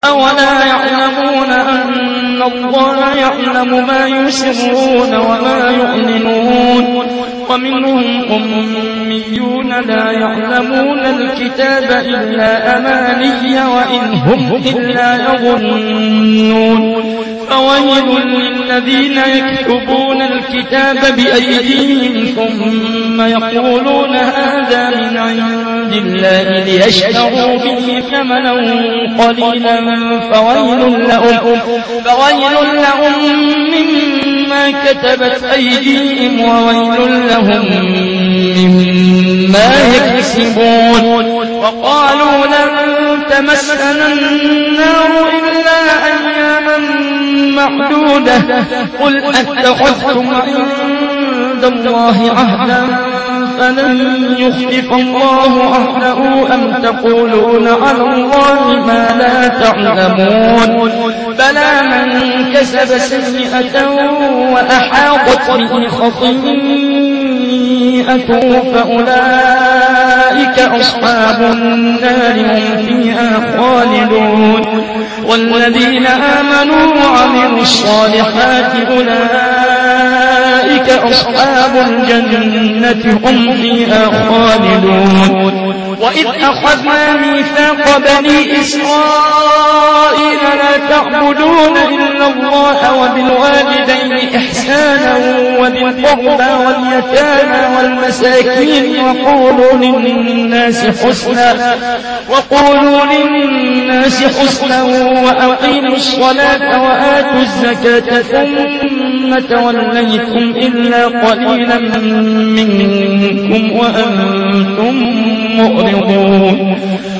أولا يعلمون أن الله يعلم ما يسرون وما يعلنون ومنهم أميون لا يعلمون الكتاب إلا أماني وإن هم إلا يظنون فويل للذين يكتبون الكتاب بأيديهم ثم يقولون هذا من عند الله ليشتروا به ثمنا قليلا فويل لهم مما كتبت أيديهم وويل لهم مما يكسبون وقالوا لن تمسنا النار إلا أياما معدودة قل أتخذتم عند الله عهدا فلن يخلف الله عهده أم تقولون على الله ما لا تعلمون بلى من كسب سيئة وأحاطت به خطيئته فأولئك أصحاب النار هم فيها خالدون والذين آمنوا وعملوا الصالحات أولئك أصحاب الجنة هم فيها خالدون وإذ أخذنا ميثاق بني إسرائيل لا تعبدون إلا الله وبالوالدين إحسانا وذي القربى واليتامى والمساكين وقولوا للناس حسنا وأقيموا الصلاة وآتوا الزكاة ثم توليتم إلا قليلا منكم وأنتم مؤمنون